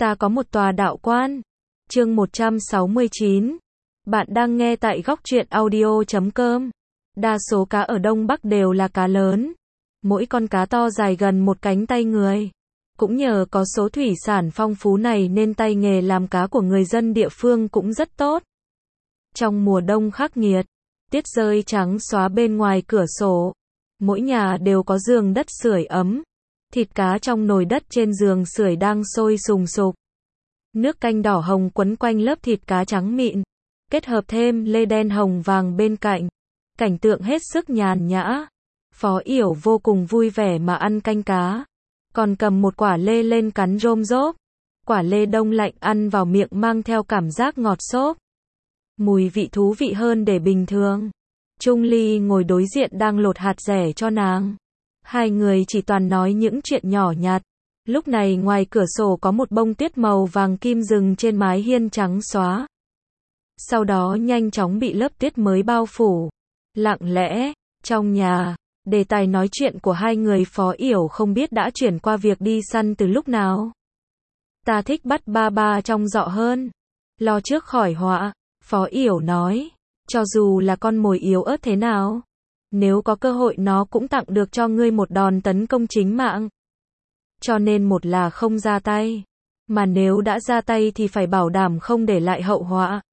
Ta có một tòa đạo quan. Chương 169. Bạn đang nghe tại góc truyện audio.com. Đa số cá ở Đông Bắc đều là cá lớn. Mỗi con cá to dài gần một cánh tay người. Cũng nhờ có số thủy sản phong phú này nên tay nghề làm cá của người dân địa phương cũng rất tốt. Trong mùa đông khắc nghiệt, tiết rơi trắng xóa bên ngoài cửa sổ. Mỗi nhà đều có giường đất sưởi ấm. Thịt cá trong nồi đất trên giường sưởi đang sôi sùng sục. Nước canh đỏ hồng quấn quanh lớp thịt cá trắng mịn, kết hợp thêm lê đen hồng vàng bên cạnh. Cảnh tượng hết sức nhàn nhã. Phó Yểu vô cùng vui vẻ mà ăn canh cá. Còn cầm một quả lê lên cắn rôm rốp. Quả lê đông lạnh ăn vào miệng mang theo cảm giác ngọt xốp. Mùi vị thú vị hơn để bình thường. Trung Ly ngồi đối diện đang lột hạt dẻ cho nàng. Hai người chỉ toàn nói những chuyện nhỏ nhặt. Lúc này ngoài cửa sổ có một bông tuyết màu vàng kim rừng trên mái hiên trắng xóa. Sau đó nhanh chóng bị lớp tuyết mới bao phủ. Lặng lẽ, trong nhà, đề tài nói chuyện của hai người Phó Yểu không biết đã chuyển qua việc đi săn từ lúc nào. Ta thích bắt ba ba trong giọ hơn. Lo trước khỏi họa, Phó Yểu nói. Cho dù là con mồi yếu ớt thế nào, nếu có cơ hội nó cũng tặng được cho ngươi một đòn tấn công chính mạng. Cho nên một là không ra tay, mà nếu đã ra tay thì phải bảo đảm không để lại hậu họa.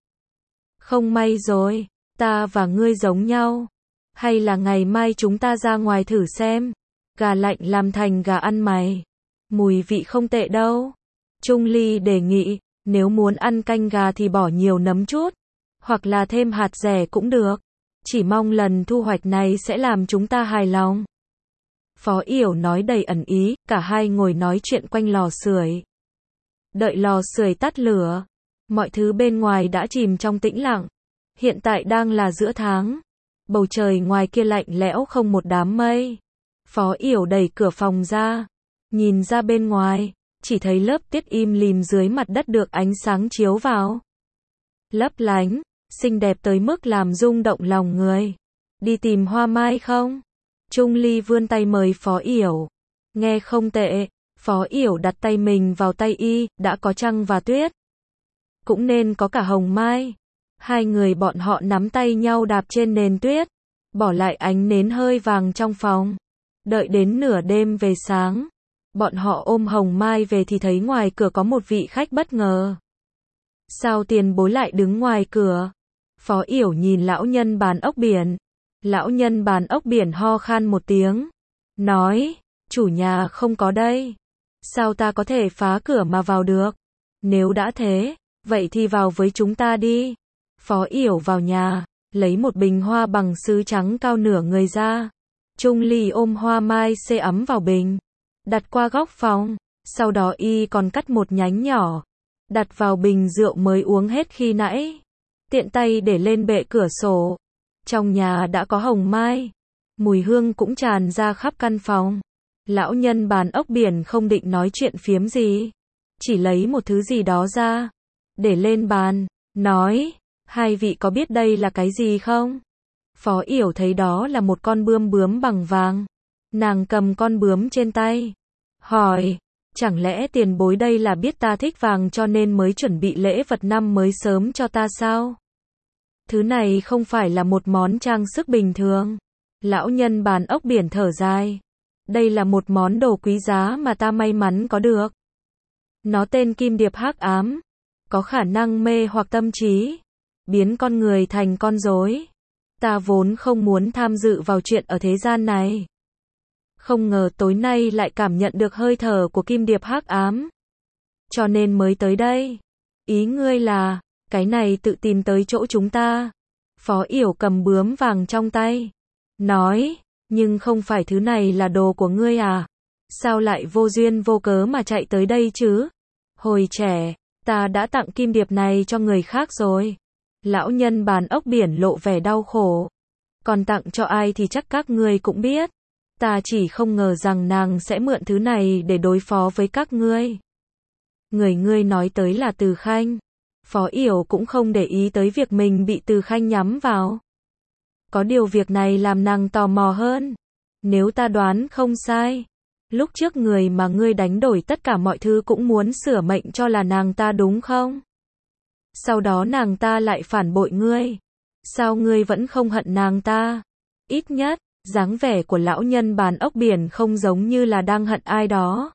Không may rồi, ta và ngươi giống nhau. Hay là ngày mai chúng ta ra ngoài thử xem. Gà lạnh làm thành gà ăn mày. Mùi vị không tệ đâu. Trung Ly đề nghị, nếu muốn ăn canh gà thì bỏ nhiều nấm chút. Hoặc là thêm hạt dẻ cũng được. Chỉ mong lần thu hoạch này sẽ làm chúng ta hài lòng. Phó Yểu nói đầy ẩn ý, cả hai ngồi nói chuyện quanh lò sưởi. Đợi lò sưởi tắt lửa, mọi thứ bên ngoài đã chìm trong tĩnh lặng. Hiện tại đang là giữa tháng. Bầu trời ngoài kia lạnh lẽo không một đám mây. Phó Yểu đẩy cửa phòng ra, nhìn ra bên ngoài, chỉ thấy lớp tuyết im lìm dưới mặt đất được ánh sáng chiếu vào. Lấp lánh, xinh đẹp tới mức làm rung động lòng người. Đi tìm hoa mai không? Trung Ly vươn tay mời Phó Yểu. Nghe không tệ. Phó Yểu đặt tay mình vào tay y, đã có trăng và tuyết. Cũng nên có cả hồng mai. Hai người bọn họ nắm tay nhau đạp trên nền tuyết. Bỏ lại ánh nến hơi vàng trong phòng. Đợi đến nửa đêm về sáng. Bọn họ ôm hồng mai về thì thấy ngoài cửa có một vị khách bất ngờ. Sao tiền bối lại đứng ngoài cửa? Phó Yểu nhìn lão nhân bán ốc biển. Lão nhân bán ốc biển ho khan một tiếng. Nói, chủ nhà không có đây. Sao ta có thể phá cửa mà vào được? Nếu đã thế, vậy thì vào với chúng ta đi. Phó Yểu vào nhà, lấy một bình hoa bằng sứ trắng cao nửa người ra. Trung Ly ôm hoa mai xê ấm vào bình. Đặt qua góc phòng. Sau đó y còn cắt một nhánh nhỏ. Đặt vào bình rượu mới uống hết khi nãy. Tiện tay để lên bệ cửa sổ. Trong nhà đã có hồng mai. Mùi hương cũng tràn ra khắp căn phòng. Lão nhân bán ốc biển không định nói chuyện phiếm gì. Chỉ lấy một thứ gì đó ra. Để lên bàn. Nói, hai vị có biết đây là cái gì không? Phó Yểu thấy đó là một con bươm bướm bằng vàng. Nàng cầm con bướm trên tay. Hỏi, chẳng lẽ tiền bối đây là biết ta thích vàng cho nên mới chuẩn bị lễ vật năm mới sớm cho ta sao? Thứ này không phải là một món trang sức bình thường. Lão nhân bán ốc biển thở dài. Đây là một món đồ quý giá mà ta may mắn có được. Nó tên Kim Điệp Hắc Ám. Có khả năng mê hoặc tâm trí. Biến con người thành con rối. Ta vốn không muốn tham dự vào chuyện ở thế gian này. Không ngờ tối nay lại cảm nhận được hơi thở của Kim Điệp Hắc Ám. Cho nên mới tới đây. Ý ngươi là, cái này tự tìm tới chỗ chúng ta. Phó Yểu cầm bướm vàng trong tay. Nói, nhưng không phải thứ này là đồ của ngươi à? Sao lại vô duyên vô cớ mà chạy tới đây chứ? Hồi trẻ, ta đã tặng kim điệp này cho người khác rồi. Lão nhân bán ốc biển lộ vẻ đau khổ. Còn tặng cho ai thì chắc các ngươi cũng biết. Ta chỉ không ngờ rằng nàng sẽ mượn thứ này để đối phó với các ngươi. Người ngươi nói tới là Từ Khanh. Phó Yểu cũng không để ý tới việc mình bị Từ Khanh nhắm vào. Có điều việc này làm nàng tò mò hơn. Nếu ta đoán không sai, Lúc trước người mà ngươi đánh đổi tất cả mọi thứ cũng muốn sửa mệnh cho là nàng ta đúng không? Sau đó nàng ta lại phản bội ngươi. Sao ngươi vẫn không hận nàng ta? Ít nhất, dáng vẻ của lão nhân bàn ốc biển không giống như là đang hận ai đó.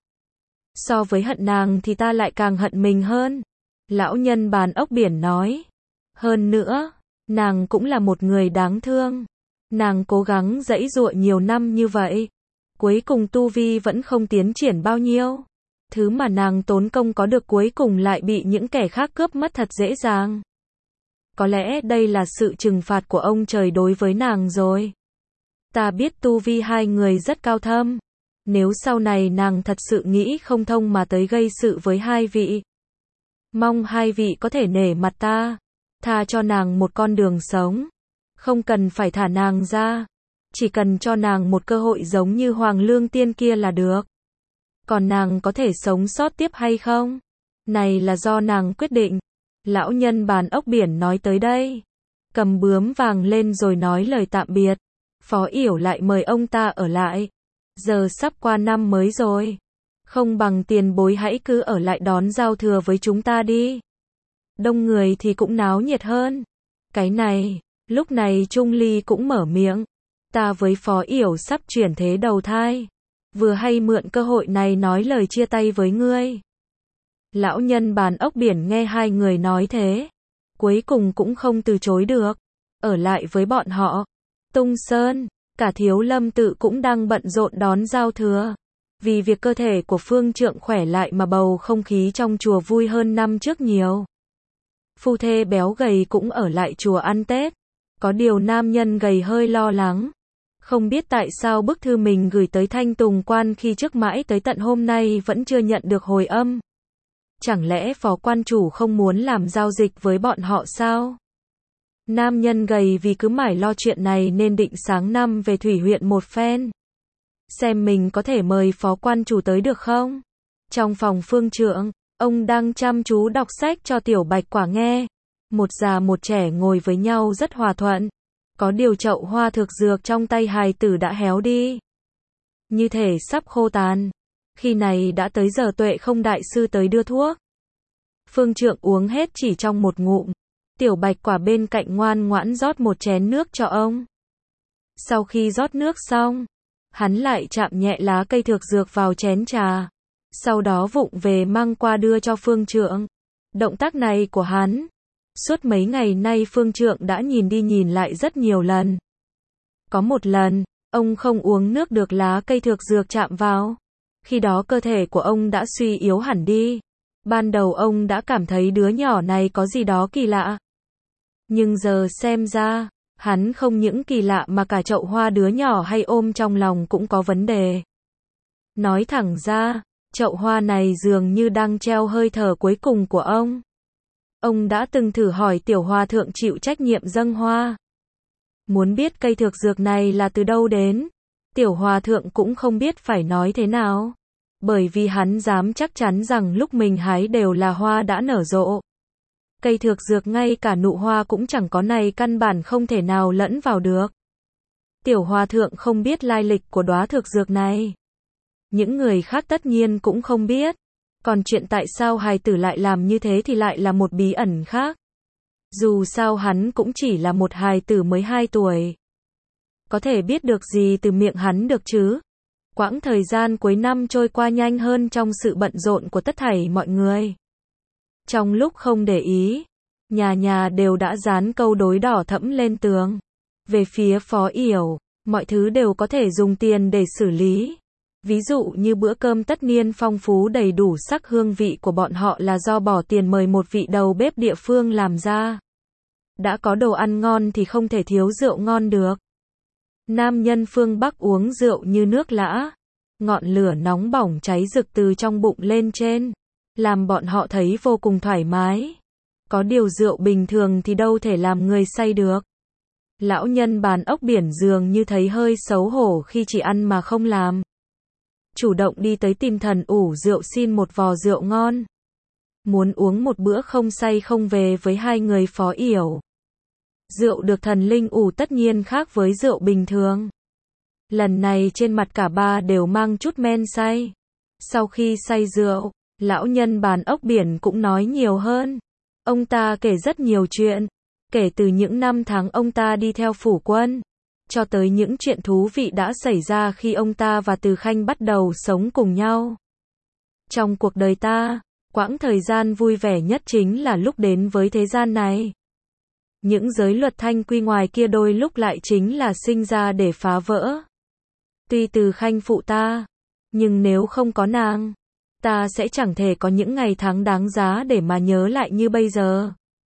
So với hận nàng thì ta lại càng hận mình hơn. Lão nhân bàn ốc biển nói. Hơn nữa, nàng cũng là một người đáng thương. Nàng cố gắng giãy giụa nhiều năm như vậy. Cuối cùng tu vi vẫn không tiến triển bao nhiêu. Thứ mà nàng tốn công có được cuối cùng lại bị những kẻ khác cướp mất thật dễ dàng. Có lẽ đây là sự trừng phạt của ông trời đối với nàng rồi. Ta biết tu vi hai người rất cao thâm. Nếu sau này nàng thật sự nghĩ không thông mà tới gây sự với hai vị, mong hai vị có thể nể mặt ta, tha cho nàng một con đường sống. Không cần phải thả nàng ra, chỉ cần cho nàng một cơ hội giống như Hoàng Lương Tiên kia là được. Còn nàng có thể sống sót tiếp hay không? Này là do nàng quyết định. Lão nhân bàn ốc biển nói tới đây, cầm bướm vàng lên rồi nói lời tạm biệt. Phó Yểu lại mời ông ta ở lại. Giờ sắp qua năm mới rồi. Không bằng tiền bối hãy cứ ở lại đón giao thừa với chúng ta đi. Đông người thì cũng náo nhiệt hơn. Cái này, lúc này Trung Ly cũng mở miệng. Ta với Phó Yểu sắp chuyển thế đầu thai. Vừa hay mượn cơ hội này nói lời chia tay với ngươi. Lão nhân bàn ốc biển nghe hai người nói thế. Cuối cùng cũng không từ chối được. Ở lại với bọn họ. Tung Sơn, cả Thiếu Lâm tự cũng đang bận rộn đón giao thừa. Vì việc cơ thể của Phương Trượng khỏe lại mà bầu không khí trong chùa vui hơn năm trước nhiều. Phu thê béo gầy cũng ở lại chùa ăn Tết. Có điều nam nhân gầy hơi lo lắng. Không biết tại sao bức thư mình gửi tới Thanh Tùng Quan khi trước mãi tới tận hôm nay vẫn chưa nhận được hồi âm. Chẳng lẽ phó quan chủ không muốn làm giao dịch với bọn họ sao? Nam nhân gầy vì cứ mải lo chuyện này nên định sáng năm về Thủy huyện một phen. Xem mình có thể mời phó quan chủ tới được không? Trong phòng Phương Trượng, ông đang chăm chú đọc sách cho Tiểu Bạch Quả nghe. Một già một trẻ ngồi với nhau rất hòa thuận. Có điều chậu hoa thực dược trong tay hài tử đã héo đi. Như thể sắp khô tàn. Khi này đã tới giờ Tuệ Không đại sư tới đưa thuốc. Phương Trượng uống hết chỉ trong một ngụm. Tiểu Bạch Quả bên cạnh ngoan ngoãn rót một chén nước cho ông. Sau khi rót nước xong, hắn lại chạm nhẹ lá cây thực dược vào chén trà. Sau đó vụng về mang qua đưa cho Phương Trượng. Động tác này của hắn, suốt mấy ngày nay Phương Trượng đã nhìn đi nhìn lại rất nhiều lần. Có một lần, ông không uống nước được lá cây thực dược chạm vào. Khi đó cơ thể của ông đã suy yếu hẳn đi. Ban đầu ông đã cảm thấy đứa nhỏ này có gì đó kỳ lạ. Nhưng giờ xem ra, hắn không những kỳ lạ mà cả chậu hoa đứa nhỏ hay ôm trong lòng cũng có vấn đề. Nói thẳng ra, chậu hoa này dường như đang treo hơi thở cuối cùng của ông. Ông đã từng thử hỏi Tiểu Hòa Thượng chịu trách nhiệm dâng hoa. Muốn biết cây thực dược này là từ đâu đến, Tiểu Hòa Thượng cũng không biết phải nói thế nào. Bởi vì hắn dám chắc chắn rằng lúc mình hái đều là hoa đã nở rộ. Cây thực dược ngay cả nụ hoa cũng chẳng có này căn bản không thể nào lẫn vào được. Tiểu Hòa Thượng không biết lai lịch của đóa thực dược này. Những người khác tất nhiên cũng không biết. Còn chuyện tại sao hài tử lại làm như thế thì lại là một bí ẩn khác. Dù sao hắn cũng chỉ là một hài tử mới 2 tuổi. Có thể biết được gì từ miệng hắn được chứ? Quãng thời gian cuối năm trôi qua nhanh hơn trong sự bận rộn của tất thảy mọi người. Trong lúc không để ý, nhà nhà đều đã dán câu đối đỏ thẫm lên tường. Về phía Phó Yểu, mọi thứ đều có thể dùng tiền để xử lý. Ví dụ như bữa cơm tất niên phong phú đầy đủ sắc hương vị của bọn họ là do bỏ tiền mời một vị đầu bếp địa phương làm ra. Đã có đồ ăn ngon thì không thể thiếu rượu ngon được. Nam nhân phương Bắc uống rượu như nước lã. Ngọn lửa nóng bỏng cháy rực từ trong bụng lên trên, làm bọn họ thấy vô cùng thoải mái. Có điều rượu bình thường thì đâu thể làm người say được. Lão nhân bàn ốc biển dường như thấy hơi xấu hổ khi chỉ ăn mà không làm. Chủ động đi tới tìm thần ủ rượu xin một vò rượu ngon. Muốn uống một bữa không say không về với hai người Phó Yểu. Rượu được thần linh ủ tất nhiên khác với rượu bình thường. Lần này trên mặt cả ba đều mang chút men say. Sau khi say rượu, lão nhân bàn ốc biển cũng nói nhiều hơn. Ông ta kể rất nhiều chuyện, kể từ những năm tháng ông ta đi theo phủ quân, cho tới những chuyện thú vị đã xảy ra khi ông ta và Từ Khanh bắt đầu sống cùng nhau. Trong cuộc đời ta, quãng thời gian vui vẻ nhất chính là lúc đến với thế gian này. Những giới luật thanh quy ngoài kia đôi lúc lại chính là sinh ra để phá vỡ. Tuy Từ Khanh phụ ta, nhưng nếu không có nàng, ta sẽ chẳng thể có những ngày tháng đáng giá để mà nhớ lại như bây giờ.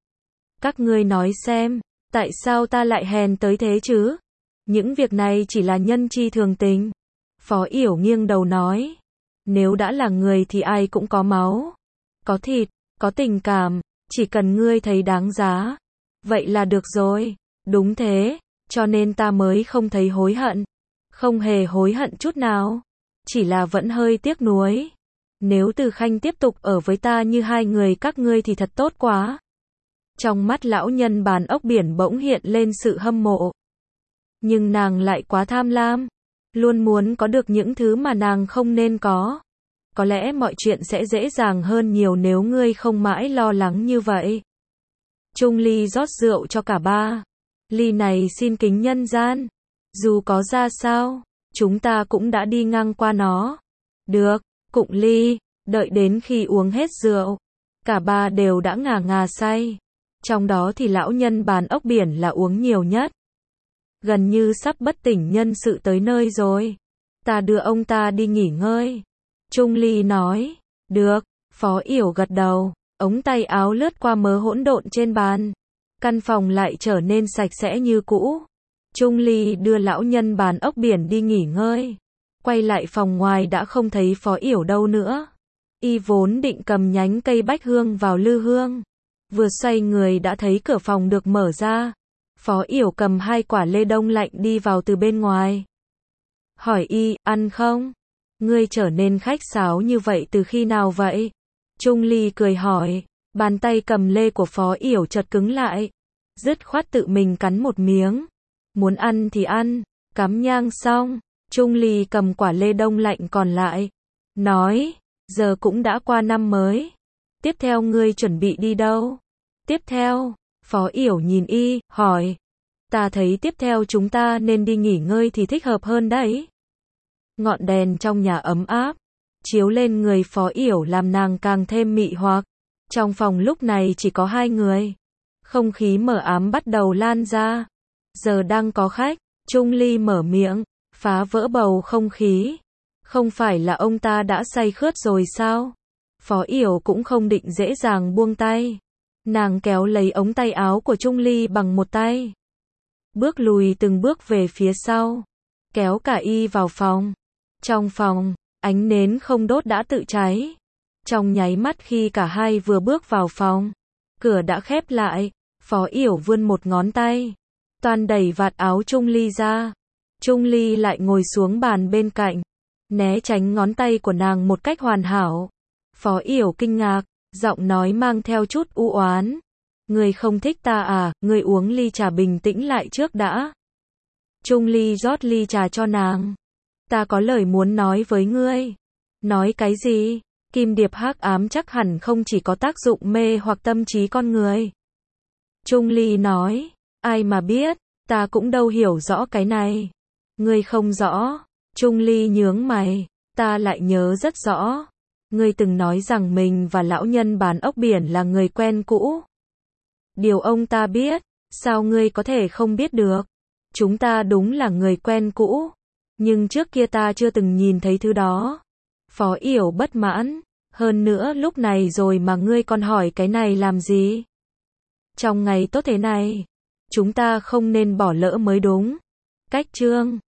Các ngươi nói xem, tại sao ta lại hèn tới thế chứ? Những việc này chỉ là nhân chi thường tình. Phó Yểu nghiêng đầu nói, nếu đã là người thì ai cũng có máu, có thịt, có tình cảm, chỉ cần ngươi thấy đáng giá, vậy là được rồi. Đúng thế, cho nên ta mới không thấy hối hận. Không hề hối hận chút nào, chỉ là vẫn hơi tiếc nuối. Nếu Từ Khanh tiếp tục ở với ta như hai người các ngươi thì thật tốt quá. Trong mắt lão nhân bàn ốc biển bỗng hiện lên sự hâm mộ. Nhưng nàng lại quá tham lam, luôn muốn có được những thứ mà nàng không nên có. Có lẽ mọi chuyện sẽ dễ dàng hơn nhiều nếu ngươi không mãi lo lắng như vậy. Trung Ly rót rượu cho cả ba. Ly này xin kính nhân gian. Dù có ra sao, chúng ta cũng đã đi ngang qua nó. Được, cụng ly. Đợi đến khi uống hết rượu, cả ba đều đã ngà ngà say. Trong đó thì lão nhân bàn ốc biển là uống nhiều nhất. Gần như sắp bất tỉnh nhân sự tới nơi rồi. Ta đưa ông ta đi nghỉ ngơi. Trung Ly nói. Được, Phó Yểu gật đầu. Ống tay áo lướt qua mớ hỗn độn trên bàn. Căn phòng lại trở nên sạch sẽ như cũ. Trung Ly đưa lão nhân bàn ốc biển đi nghỉ ngơi. Quay lại phòng ngoài đã không thấy Phó Yểu đâu nữa. Y vốn định cầm nhánh cây bách hương vào lư hương. Vừa xoay người đã thấy cửa phòng được mở ra. Phó Yểu cầm 2 quả lê đông lạnh đi vào từ bên ngoài. Hỏi Y, ăn không? Ngươi trở nên khách sáo như vậy từ khi nào vậy? Trung Ly cười hỏi. Bàn tay cầm lê của Phó Yểu chợt cứng lại. Dứt khoát tự mình cắn một miếng. Muốn ăn thì ăn. Cắm nhang xong, Trung Ly cầm quả lê đông lạnh còn lại. Nói, giờ cũng đã qua năm mới. Tiếp theo ngươi chuẩn bị đi đâu? Tiếp theo, Phó Yểu nhìn Y, hỏi. Ta thấy tiếp theo chúng ta nên đi nghỉ ngơi thì thích hợp hơn đấy. Ngọn đèn trong nhà ấm áp, chiếu lên người Phó Yểu làm nàng càng thêm mị hoặc. Trong phòng lúc này chỉ có 2 người. Không khí mờ ám bắt đầu lan ra. Giờ đang có khách, Trung Ly mở miệng, phá vỡ bầu không khí. Không phải là ông ta đã say khướt rồi sao? Phó Yểu cũng không định dễ dàng buông tay. Nàng kéo lấy ống tay áo của Trung Ly bằng một tay. Bước lùi từng bước về phía sau. Kéo cả Y vào phòng. Trong phòng, ánh nến không đốt đã tự cháy. Trong nháy mắt khi cả hai vừa bước vào phòng, cửa đã khép lại. Phó Yểu vươn một ngón tay, toan đẩy vạt áo Trung Ly ra. Trung Ly lại ngồi xuống bàn bên cạnh, né tránh ngón tay của nàng một cách hoàn hảo. Phó Yểu kinh ngạc, giọng nói mang theo chút u oán. Ngươi không thích ta à, ngươi uống ly trà bình tĩnh lại trước đã. Trung Ly rót ly trà cho nàng. Ta có lời muốn nói với ngươi. Nói cái gì? Kim điệp hắc ám chắc hẳn không chỉ có tác dụng mê hoặc tâm trí con người. Trung Ly nói, ai mà biết, ta cũng đâu hiểu rõ cái này. Ngươi không rõ. Trung Ly nhướng mày, ta lại nhớ rất rõ. Ngươi từng nói rằng mình và lão nhân bàn ốc biển là người quen cũ. Điều ông ta biết, sao ngươi có thể không biết được? Chúng ta đúng là người quen cũ, nhưng trước kia ta chưa từng nhìn thấy thứ đó. Phó Yểu bất mãn, hơn nữa lúc này rồi mà ngươi còn hỏi cái này làm gì? Trong ngày tốt thế này, chúng ta không nên bỏ lỡ mới đúng. Cách chương